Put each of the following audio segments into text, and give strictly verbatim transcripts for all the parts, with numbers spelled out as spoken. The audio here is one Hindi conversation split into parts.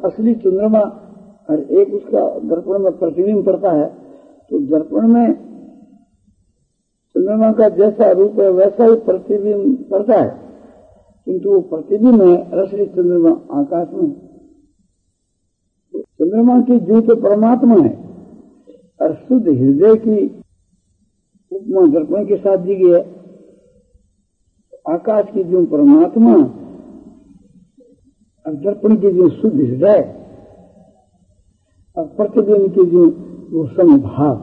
असली चंद्रमा और एक उसका दर्पण में प्रतिबिंब पड़ता है, तो दर्पण में चंद्रमा का जैसा रूप है वैसा ही प्रतिबिंब पड़ता है, किंतु वो प्रतिबिंब है असली चंद्रमा आकाश में। तो चंद्रमा की जो तो परमात्मा है और शुद्ध हृदय की उपमा दर्पण के साथ दी गई है। आकाश की जो परमात्मा और दर्पण की जो शुद्ध हृदय और प्रतिबिंब की जो वो समभाव,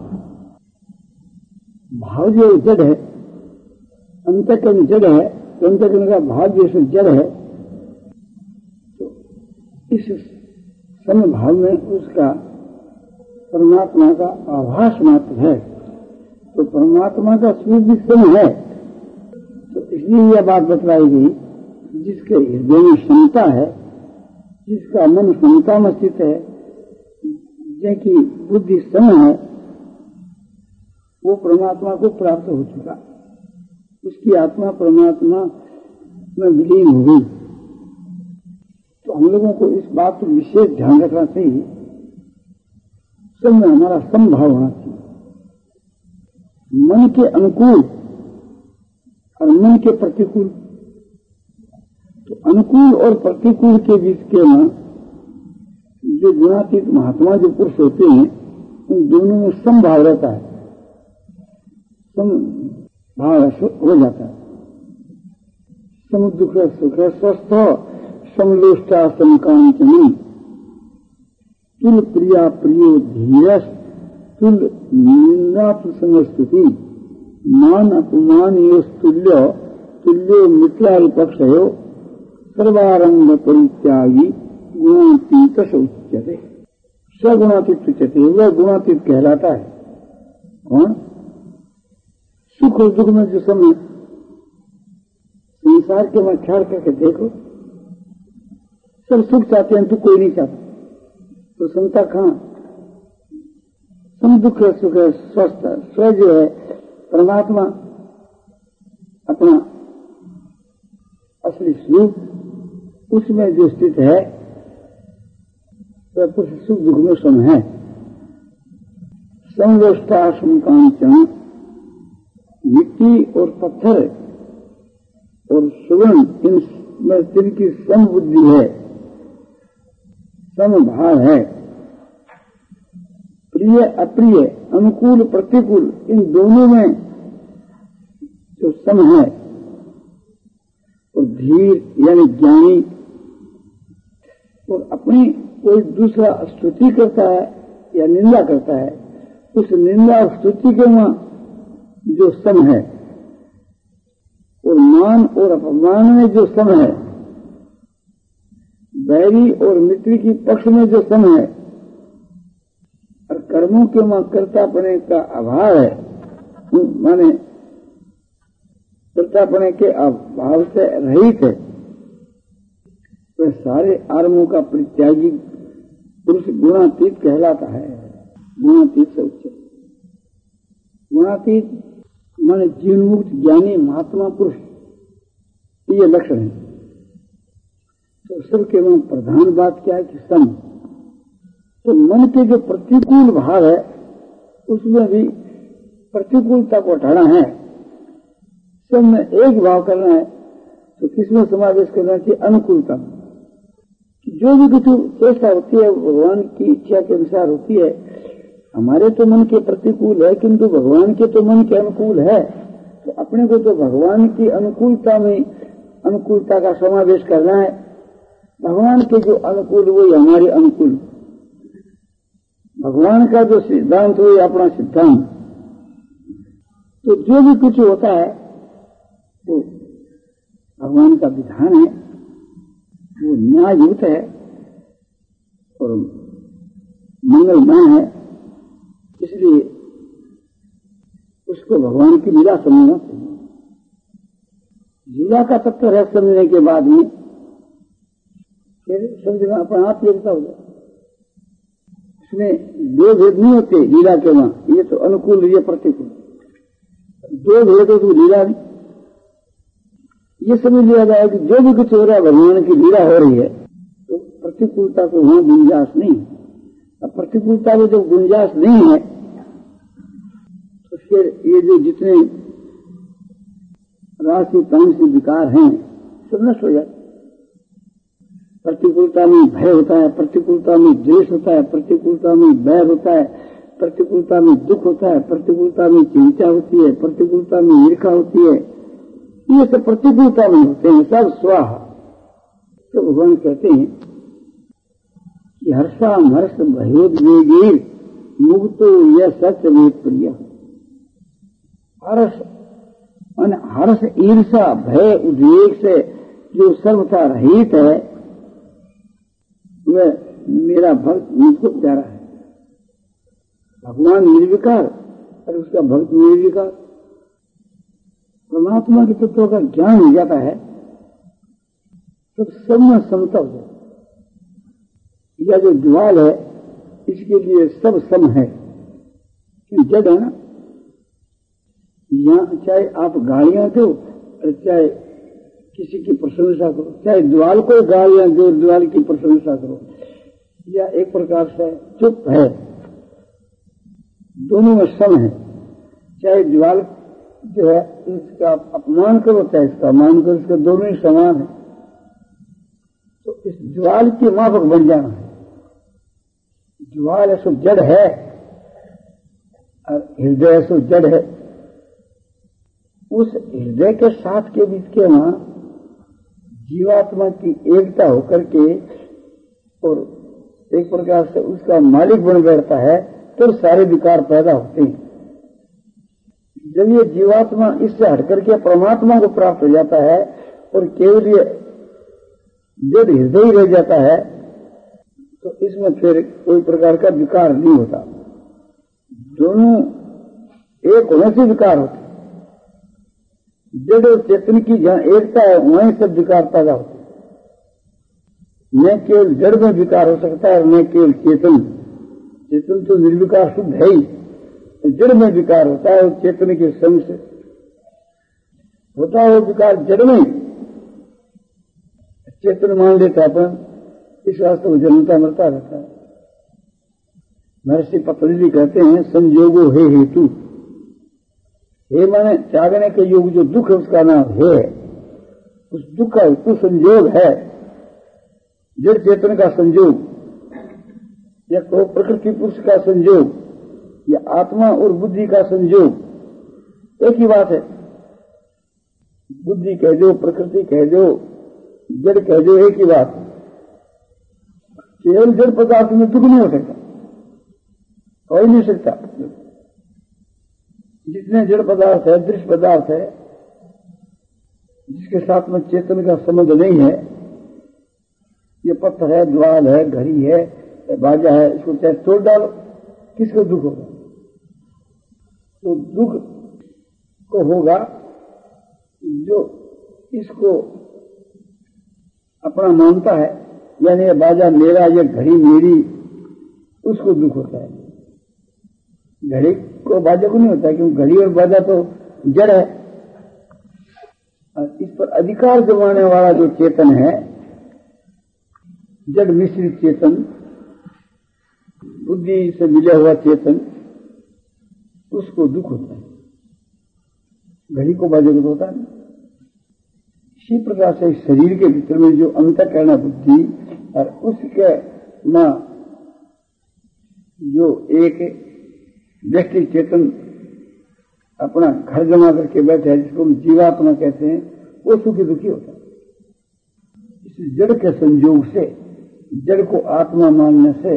भाव जो जड़ है, अंतःकरण जड़ है, अंतःकरण का भाव जैसे जड़ है, तो इस समभाव में उसका परमात्मा का आभास मात्र है। तो परमात्मा का स्वरूप भी सम है, तो इसलिए यह बात बतलाई गई, जिसके हृदय में क्षमता है, जिसका मन क्षमता में स्थित है, जिनकी बुद्धि सम है, वो परमात्मा को प्राप्त हो चुका, उसकी आत्मा परमात्मा में विलीन हो गई। तो हम लोगों को इस बात पर विशेष ध्यान रखना चाहिए, सब में हमारा समभाव होना चाहिए। मन के अनुकूल और मन के प्रतिकूल, तो अनुकूल और प्रतिकूल के बीच के ना जो गुणातीत महात्मा जो पुरुष होते हैं, उन दोनों में समभाव रहता है, समभाव हो जाता है। सम दुख सुख स्वस्थ समलोष्टा समकांचनी तुल प्रिया प्रियो धीरस तुल निंदा संस्तुति मान अपमान योस्तुल्य तुल्यो मिथ्या विपक्षयो सर्वारंभ परित्यागी गुणातीत उच्यते। सगुणातीत उच्यते, वह गुणातीत कहलाता है। कौन? सुख और दुख में जो समय संसार के में ख्याल करके देखो, सब सुख चाहते हैं तो कोई नहीं चाहता, तो समता कहां? सम दुख सुख स्वस्थ स्व जो है परमात्मा अपना असली स्वरूप, उसमें जो स्थित है वह तो पुरुष सुख दुख में सम है। समलोष्टा समकांचन, मिट्टी और पत्थर और सुवर्ण इनमें जिनकी सम बुद्धि है, समभाव है, प्रिय अप्रिय अनुकूल प्रतिकूल इन दोनों में जो सम है, और धीर यानी ज्ञानी, और अपनी कोई दूसरा स्तुति करता है या निंदा करता है, उस निंदा और स्तुति के वहां जो सम है, और मान और अपमान में जो सम है, बैरी और मित्र की पक्ष में जो सम है, और कर्मों के वहां कर्तापने का अभाव है, माने कर्तापने के अभाव से रहित है, वह सारे आर्मों का परित्यागी पुरुष गुणातीत कहलाता है। गुणातीत से उच्च गुणातीत माने जीवन मुक्त ज्ञानी महात्मा पुरुष, ये लक्षण है। तो सबके वहां प्रधान बात क्या है कि सम। तो मन के जो प्रतिकूल भाव है उसमें भी प्रतिकूलता को हटाना है, सब में एक भाव करना है। तो किसमें समावेश करना चाहिए? अनुकूलता। जो भी कुछ चेष्टा होती है भगवान की इच्छा के अनुसार होती है। हमारे तो मन के प्रतिकूल है, किंतु भगवान के तो मन के अनुकूल है, तो अपने को तो भगवान की अनुकूलता में अनुकूलता का समावेश करना है। भगवान के जो अनुकूल वही हमारे अनुकूल, भगवान का जो सिद्धांत वही अपना सिद्धांत। तो जो भी कुछ होता है वो भगवान का विधान है, वो न्याययुक्त है और मंगलमय है, इसलिए उसको भगवान की लीला समझना चाहिए। लीला का तत्व है समझने के बाद में फिर समझना अपने आप योग्यता हो जाए। इसमें दो भेद नहीं होते लीला के वहां, ये तो अनुकूल ये प्रतिकूल, दो भेद हो तो लीला नहीं। ये समझ लिया जाए कि जो भी कुछ हो रहा है भगवान की लीला हो रही है, तो प्रतिकूलता को वहां गुंजाइश नहीं। अब प्रतिकूलता में जब गुंजाइश नहीं है तो फिर ये जो जितने राशि तामसी विकार हैं सब नष्ट हो जाते। प्रतिकूलता में भय होता है, प्रतिकूलता में द्वेष होता है, प्रतिकूलता में बैर होता है, प्रतिकूलता में दुख होता है, प्रतिकूलता में चिंता होती है, प्रतिकूलता में ईर्ष्या होती है। ये सब प्रतिकूलता में होते हैं, सब स्वाहा। तो भगवान कहते हैं कि हर्षाम हर्ष भयोद्वेगी मुक्तो यह सच वेद प्रिय। हर्ष हर्ष ईर्षा भय उद्वेग से जो सर्वथा रहित है वह मेरा भक्त मुझको प्यारा है। भगवान निर्विकार और उसका भक्त निर्विकार। परमात्मा के तत्व का ज्ञान हो जाता है तब सब में समता हो जाता है। यह जो ज्वाल है इसके लिए सब सम है, जड़ है ना। यहाँ चाहे आप गालियां दो और चाहे किसी की प्रशंसा करो, चाहे द्वाल को गालियां दो द्वाल की प्रशंसा करो, या एक प्रकार से चुप है, दोनों में सम है। चाहे द्वाल जो है इसका अपमान करो चाहे इसका मान करो, इसका दोनों ही समान है। तो इस ज्वाल की माफक बन जाना है। ज्वाल ऐसो जड़ है और हृदय ऐसो जड़ है। उस हृदय के साथ के बीच के वहां जीवात्मा की एकता होकर के और एक प्रकार से उसका मालिक बन बैठता है तो सारे विकार पैदा होते हैं। जब ये जीवात्मा इससे हटकर के परमात्मा को प्राप्त हो जाता है और केवल ये जब हृदय ही रह जाता है तो इसमें फिर कोई प्रकार का विकार नहीं होता। दोनों एक होने से विकार होते। जड़ और चेतन की जहां एकता है वहीं सब विकार पैदा होते। न केवल जड़ में विकार हो सकता है न केवल चेतन। चेतन तो निर्विकार शुद्ध है ही, तो जड़ में विकार होता है और चेतन के संग से होता है वो विकार जड़ में। चेतन मान लेता अपन, इस वास्ते वो जन्मता मरता रहता है। महर्षि पतंजलि कहते हैं संजोगो हे हेतु। हे माने त्यागने के योग जो दुख है उसका नाम हे है। उस दुख का हेतु संयोग है, जड़ चेतन का संयोग, या को प्रकृति पुरुष का संयोग, या आत्मा और बुद्धि का संयोग एक ही बात है। बुद्धि कह दो, प्रकृति कह दो, जड़ कह दो, एक ही बात। केवल जड़ पदार्थ में दुख नहीं हो सकता, हो ही नहीं सकता। जितने जड़ पदार्थ है, दृश्य पदार्थ है, जिसके साथ में चेतन का संबंध नहीं है, ये पत्थर है, द्वाल है, घड़ी है, बाजा है, इसको चाहे तोड़ डालो, किसको दुख होगा? तो दुख को होगा जो इसको अपना मानता है, यानी ये बाजा मेरा, ये घड़ी मेरी, उसको दुख होता है। घड़ी को बाजा को नहीं होता, क्योंकि घड़ी और बाजा तो जड़ है। और इस पर अधिकार जमाने वाला जो चेतन है, जड़ मिश्रित चेतन, बुद्धि से मिला हुआ चेतन, उसको दुख होता है। घड़ी को बाजा को तो होता है। इसी प्रकार से शरीर के भीतर में जो अंतःकरण बुद्धि और उसके मां जो एक व्यक्ति चेतन अपना घर जमा करके बैठे है, जिसको हम जीवात्मा कहते हैं, वो सुखी दुखी होता है। इस जड़ के संयोग से, जड़ को आत्मा मानने से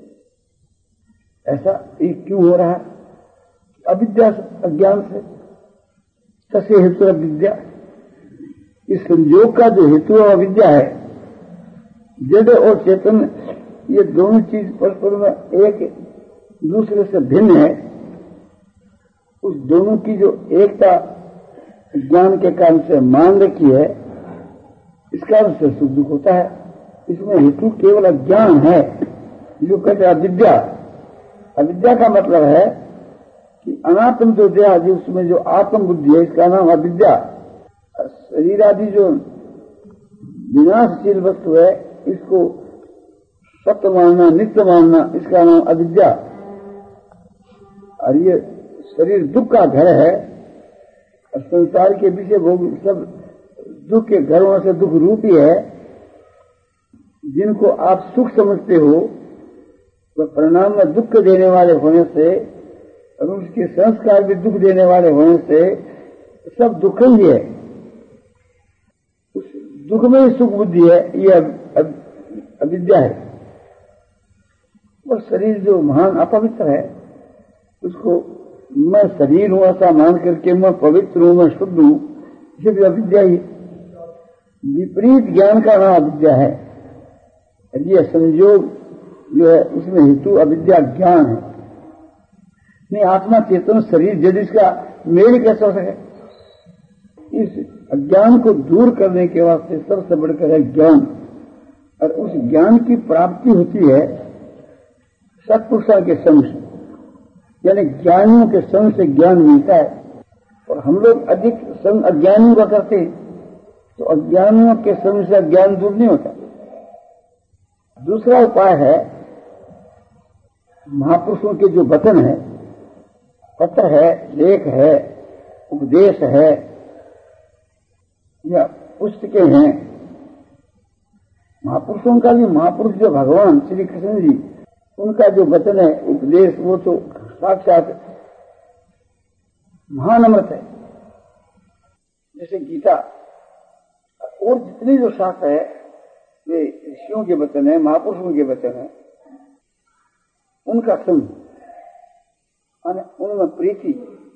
ऐसा एक क्यों हो रहा है? अविद्या अज्ञान से। तसे हेतु अविद्या, इस संयोग का जो हेतु अविद्या है। जड़ और चेतन ये दोनों चीज परस्पर में एक दूसरे से भिन्न है। उस दोनों की जो एकता ज्ञान के कारण से मान रखी है, इस कारण से सुख दुख होता है। इसमें हेतु केवल अज्ञान है, जो कहते हैं अविद्या। अविद्या का मतलब है कि अनात्म जो देह, जो उसमें जो आत्म बुद्धि है, इसका नाम अविद्या। शरीर आदि जो विनाशशील वस्तु है, इसको सत्य मानना, नित्य मानना, इसका नाम अविद्या। और ये शरीर दुख का घर है और संसार के विषय भोग सब दुख के घरों से दुख रूप ही है। जिनको आप सुख समझते हो तो परिणाम में दुख देने वाले होने से और उसके संस्कार भी दुख देने वाले होने से सब दुख ही है। उस दुख में ही सुख बुद्धि है, ये अविद्या है। और शरीर जो महान अपवित्र है उसको मैं शरीर हूं ऐसा मान करके मैं पवित्र हूं, मैं शुद्ध हूं, इसे भी अविद्या ही। विपरीत ज्ञान का नाम अविद्या है। ये संयोग जो है उसमें हेतु अविद्या ज्ञान है। नहीं, आत्मा चेतन शरीर जब इसका मेल कैसे हो सके? इस अज्ञान को दूर करने के वास्ते सबसे बढ़कर है ज्ञान। और उस ज्ञान की प्राप्ति होती है सत्पुरुषों के संग से, यानी ज्ञानियों के संग से ज्ञान मिलता है। और हम लोग अधिक संग अज्ञानियों का करते हैं तो अज्ञानियों के संग से ज्ञान दूर नहीं होता। दूसरा उपाय है महापुरुषों के जो वचन है, पत्र है, लेख है, उपदेश है या पुस्तकें हैं। महापुरुषों का भी, महापुरुष जो भगवान श्री कृष्ण जी, उनका जो वचन है, उपदेश, वो तो साक्षात महान अमृत है। जैसे गीता और जितने जो शास्त्र है वे ऋषियों के वचन है, महापुरुषों के वचन है। उनका संग, उनमें प्रीति,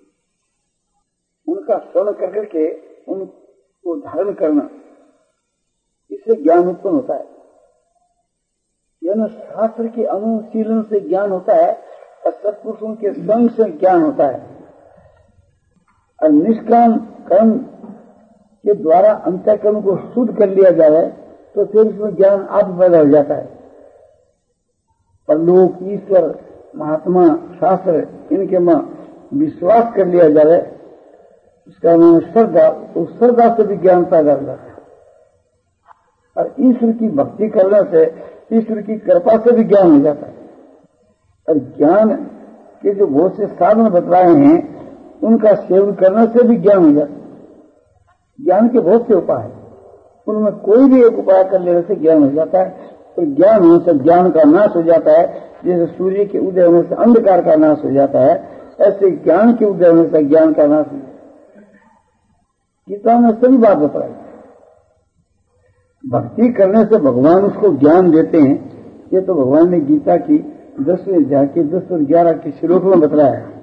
उनका श्रवण कर करके उनको धारण करना, इससे ज्ञान उत्पन्न होता है। यानी शास्त्र के अनुशीलन से ज्ञान होता है और सत्पुरुषों के संग से ज्ञान होता है। और निष्काम कर्म के द्वारा अंतःकरण को शुद्ध कर लिया जाए तो फिर उसमें ज्ञान आप पैदा हो जाता है। परलोक, ईश्वर, महात्मा, शास्त्र, इनके में विश्वास कर लिया जाए, उसका नाम श्रद्धा। उस श्रद्धा से भी ज्ञान पैदा हो जाता है। और ईश्वर की भक्ति करने से, ईश्वर की कृपा से भी ज्ञान हो जाता है। और ज्ञान के जो बहुत से साधन बतलाए हैं उनका सेवन करने से भी ज्ञान हो जाता है। ज्ञान के बहुत से उपाय हैं, उनमें कोई भी एक उपाय कर लेने से ज्ञान हो जाता है। तो ज्ञान होने से ज्ञान का नाश हो जाता है। जैसे सूर्य के उदय होने से अंधकार का नाश हो जाता है, ऐसे ज्ञान के उदय होने से ज्ञान का नाश हो जाता है। गीता में सभी बात बताई। भक्ति करने से भगवान उसको ज्ञान देते हैं। ये तो भगवान ने गीता की दसवें अध्याय के दस और ग्यारह के श्लोक में बताया है।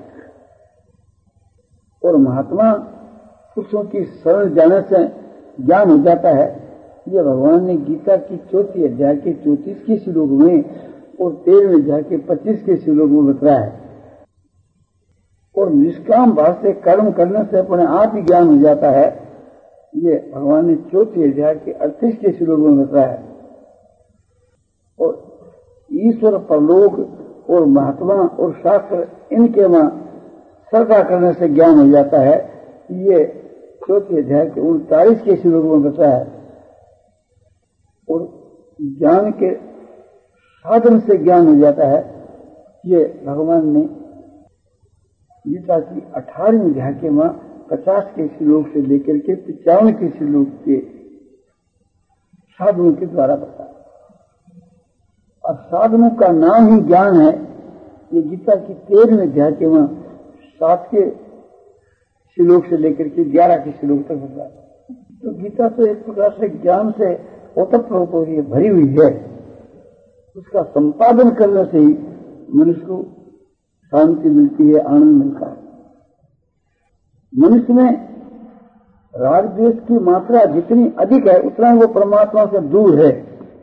और महात्मा पुरुषों की शरण जाने से ज्ञान हो जाता है। ये भगवान ने गीता की चौथी अध्याय के चौतीस के श्लोक में और तेरहवें अध्याय के पच्चीस के श्लोक में बताया है। और निष्काम भाव से कर्म करने से अपने आप ही ज्ञान हो जाता है। ये भगवान ने चौथी अध्याय के अड़तीस के श्लोक में बताया है। और ईश्वर, परलोक और महात्मा और शास्त्र, इनके में श्रद्धा करने से ज्ञान हो जाता है। ये चौथी अध्याय के उनतालीस के श्लोक में बताया है। और ज्ञान के साधन से ज्ञान हो जाता है। ये भगवान ने गीता की अठारहवीं अध्याय के में पचास के श्लोक से लेकर के पचावन के श्लोक के साधनों के द्वारा बताया। और साधनों का नाम ही ज्ञान है। ये गीता की तेरहवें अध्याय के में सात के श्लोक से लेकर के ग्यारह के श्लोक तक बताया। तो गीता तो एक प्रकार से ज्ञान से ओतप्रोत हो रही है, भरी हुई है। उसका संपादन करने से ही मनुष्य को शांति मिलती है, आनंद मिलता है। मनुष्य में राग द्वेष की मात्रा जितनी अधिक है उतना वो परमात्मा से दूर है।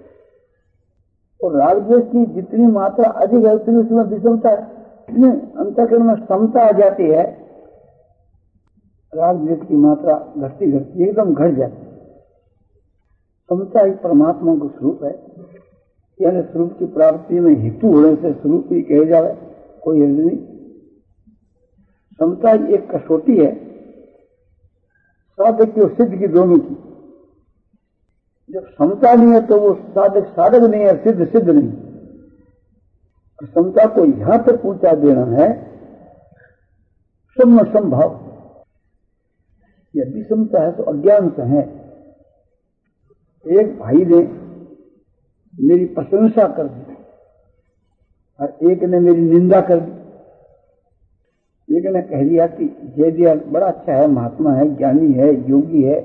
और राग द्वेष की जितनी मात्रा अधिक है उतनी उसमें विषमता है, इतनी अंतःकरण में समता आ जाती है। राग द्वेष की मात्रा घटती घटती एकदम घट जाती है। समता एक परमात्मा को स्वरूप है, यानी स्वरूप की प्राप्ति में हेतु होने से स्वरूप ही कहे जाए, कोई हर्ज नहीं। समता एक कसौटी है साधक की और सिद्ध की, दोनों की। जब समता नहीं है तो वो साधक साधक नहीं है, सिद्ध सिद्ध नहीं। समता को यहां तक पहुंचा देना है सम संभव। यदि समता है तो अज्ञान से है। एक भाई ने मेरी प्रशंसा कर दी और एक ने मेरी निंदा कर दी। एक ने कह दिया कि जयदयाल बड़ा अच्छा है, महात्मा है, ज्ञानी है, योगी है।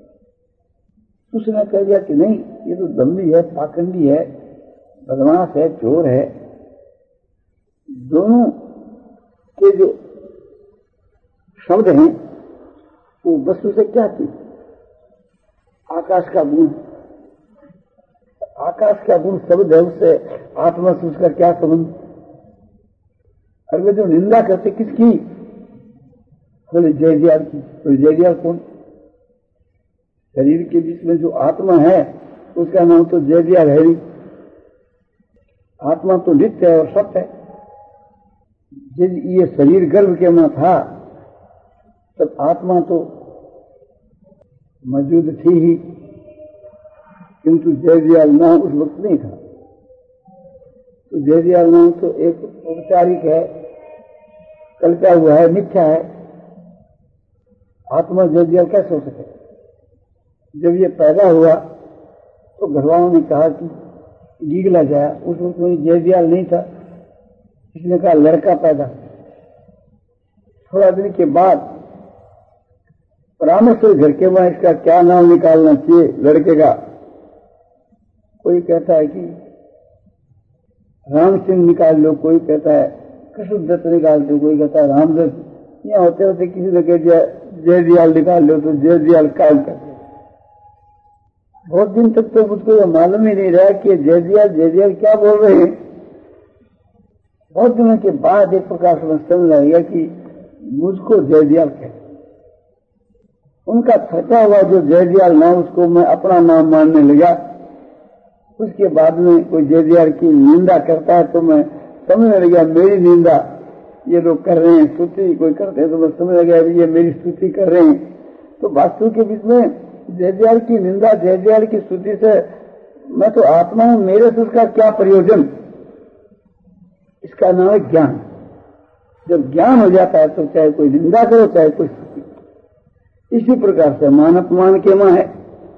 उसने कह दिया कि नहीं, ये तो दम्भी है, पाखंडी है, बदमाश है, चोर है। दोनों के जो शब्द हैं वो वस्तु से क्या थी? आकाश का गुण। आकाश का गुण शब्द है, उससे आत्मा से उसका क्या संबंध? और वे जो निंदा करते किसकी? बोले जयदयाल की। तो जयदयाल कौन? शरीर के बीच में जो आत्मा है उसका नाम तो जयदयाल है नहीं। आत्मा तो नित्य है और सत्य है। जब ये शरीर गर्भ के में था तब आत्मा तो मौजूद थी ही, किंतु जयदयाल नाम उस वक्त नहीं था। तो जयदयाल नाम तो एक औपचारिक है, कल्पा हुआ है, मिथ्या है। आत्मा जयदयाल कैसे हो सके? जब ये पैदा हुआ तो घरवालों ने कहा कि गीगला जाया। उस वक्त में जयदयाल नहीं था, इसने कहा लड़का पैदा। थोड़ा दिन के बाद परामर्श घर के वहां इसका क्या नाम निकालना चाहिए लड़के का। कोई कहता है कि राम सिंह निकाल लो, कोई कहता है कृष्णदत्त निकाल दो, कोई कहता है रामदत्त। यहाँ होते होते किसी ने कह दिया जयदयाल निकाल लो, तो जयदयाल काल कर। बहुत दिन तक तो मुझको यह मालूम ही नहीं रहा कि जयदयाल जयदयाल क्या बोल रहे हैं। बहुत दिनों के बाद एक प्रकार से समझ लगेगा कि मुझको जयदयाल कहते। उनका थका हुआ जो जयदयाल नाम, उसको मैं अपना नाम मानने लगा। उसके बाद में कोई जयदयाल की निंदा करता है तो मैं समझने लगा मेरी निंदा ये लोग कर रहे हैं। स्तुति कोई करते हैं तो मैं समझ लगा ये मेरी स्तुति कर रहे हैं। तो वास्तु के बीच में जयदयाल की निंदा, जयदयाल की स्तुति से मैं तो आत्मा हूं, मेरे से उसका क्या प्रयोजन? इसका नाम है ज्ञान। जब ज्ञान हो जाता है तो चाहे कोई निंदा करो चाहे कोई स्तुति। इसी प्रकार से मान अपमान के मां है।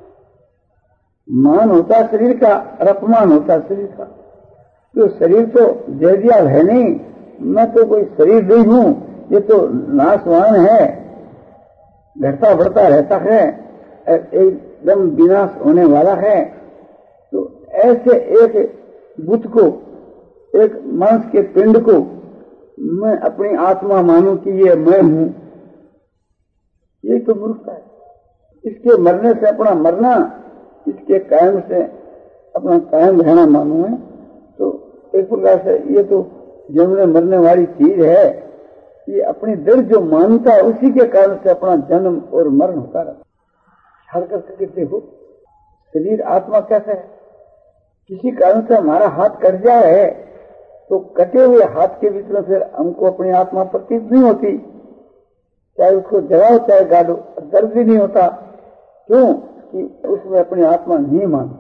मान होता है शरीर का और अपमान होता है शरीर का। तो शरीर तो जयदयाल है नहीं, मैं तो कोई शरीर नहीं हूं, ये तो नाशवान है, घटता बढ़ता रहता है, एकदम विनाश होने वाला है। तो ऐसे एक बुद्ध को, एक मांस के पिंड को मैं अपनी आत्मा मानूं कि ये मैं हूं, ये तो मूर्खता है। इसके मरने से अपना मरना, इसके कायम से अपना कायम रहना मानूं है तो एक प्रकार से ये तो जन्मने मरने वाली चीज है। ये अपनी दृढ़ जो मानता है उसी के कारण से अपना जन्म और मरण होता रहता। ख्याल करके देखो शरीर आत्मा कैसे है। किसी कारण से हमारा हाथ कट जाए तो कटे हुए हाथ के बीच में फिर हमको अपनी आत्मा प्रतीत नहीं होती। चाहे उसको जलाओ चाहे गाड़ो, दर्द भी नहीं होता। क्यों? कि उसमें अपनी आत्मा नहीं मानता।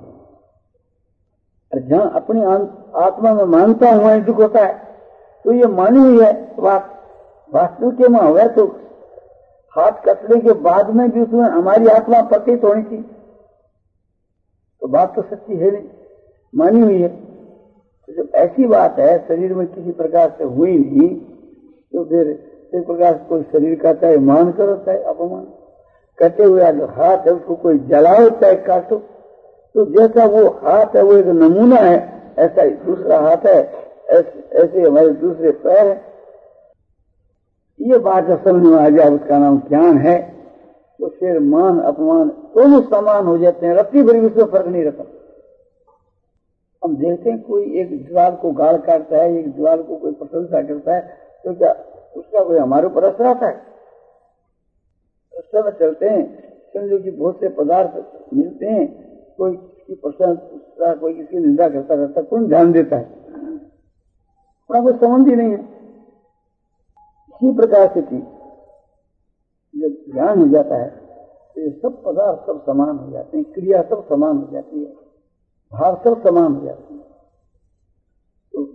जहां अपनी आत्मा में मानता हूं वहीं दुख होता है। तो ये मानी हुई है बात। वास्तु के में हुआ तो हाथ कटने के बाद में भी उसमें हमारी आत्मा प्रतीत होनी थी। तो बात तो सच्ची है नहीं, मानी हुई है। तो जब ऐसी बात है शरीर में किसी प्रकार से हुई नहीं तो फिर एक प्रकार से कोई शरीर का चाहे मान करो चाहे अपमान। कटे हुए जो हाथ है उसको कोई जलाओ चाहे काटो। तो जैसा वो हाथ है वो एक नमूना है, ऐसा ही दूसरा हाथ है, ऐसे हमारे दूसरे पैर है। ये बात जब समझ में आ जाए उसका नाम ज्ञान है। तो फिर मान अपमान दोनों समान हो जाते हैं। रत्ती भरी उसमें फर्क नहीं रहता। हम देखते हैं कोई एक दीवार को गाल काटता है, एक दीवार को कोई प्रशंसा करता है, तो क्या उसका कोई हमारे ऊपर असर आता है? उस समय चलते हैं, समझो कि बहुत से पदार्थ मिलते हैं, कोई किसकी प्रशंसा कोई किसकी निंदा करता रहता, कौन ध्यान देता है? अपना कोई संबंध ही नहीं है। इसी प्रकार से थी जब ज्ञान हो जाता है तो ये सब पदार्थ सब समान हो जाते हैं, क्रिया सब समान हो जाती है, भाव सब समान हो जाती है। तो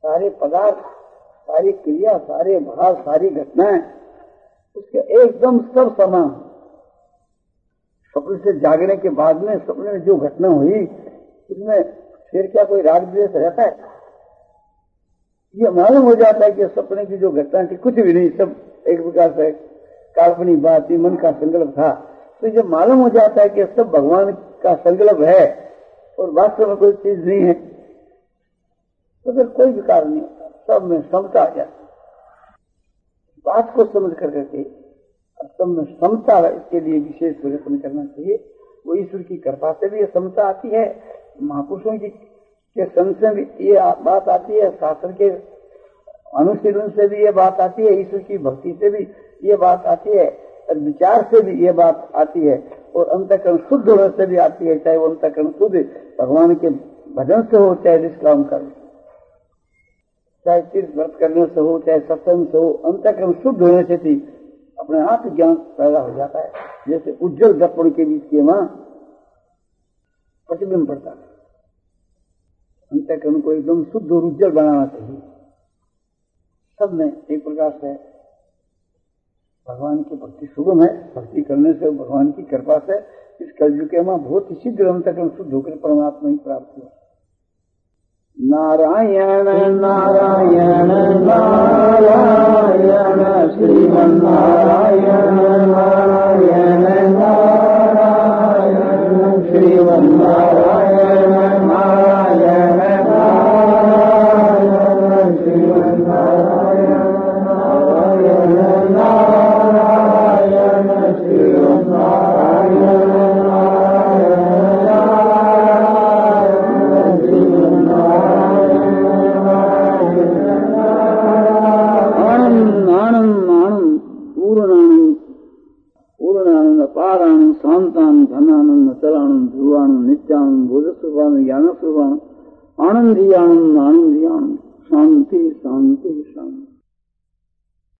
सारे पदार्थ, सारी क्रिया, सारे भाव, सारी घटनाएं उसके एकदम सब समान। स्वप्न से जागने के बाद में स्वप्न में जो घटना हुई उसमें फिर क्या कोई राग द्वेष रहता है? ये मालूम हो जाता है कि सपने की जो घटना थी कुछ भी नहीं, सब एक प्रकार से काल्पनिक बात, मन का संकल्प था। तो जब मालूम हो जाता है कि सब भगवान का संकल्प है और वास्तव में कोई चीज नहीं है, तो फिर कोई विकार नहीं होता, सब में समता आ जाती। बात को समझ कर करके सब में समता, इसके लिए विशेष प्रयत्न करना चाहिए। वो ईश्वर की कृपा से भी ये समता आती है, महापुरुषों की के संग से भी ये बात आती है, शास्त्र के अनुशीलन से भी ये बात आती है, ईश्वर की भक्ति से भी ये बात आती है, और विचार से भी ये बात आती है, और अंतःकरण शुद्ध होने से भी आती है। चाहे वो अंतःकरण शुद्ध भगवान के भजन से हो, चाहे निष्काम कर्म, चाहे तीर्थ व्रत करने से हो, चाहे सत्संग से हो, अंतःकरण शुद्ध होने से भी अपने आप ज्ञान पैदा हो जाता है। जैसे उज्जवल दर्पण के बीच के वहां प्रतिबिंब पड़ता है। अंतःकरण को एकदम शुद्ध और उज्जवल बनाना चाहिए। सब में एक प्रकार से भगवान की भक्ति सुगम है। भक्ति करने से भगवान की कृपा से इस कलयुग के वहां बहुत ही शीघ्र अंतःकरण शुद्ध होकर परमात्मा ही प्राप्त हुआ। नारायण नारायण नारायण श्रीमन नारायण नारायण नारायण श्रीमन नारायण नारायण नारायण श्रीमन नारायण नारायण नारायण श्रीमन नारायण पारानंद शांतानंद धनानंद अचलानंद ध्रुवानंद नित्यानंद बोधस्वरूपानंद ज्ञान स्वरूपानंद आनंदी आनंद आनंदी आनंद शांति शांति शांति।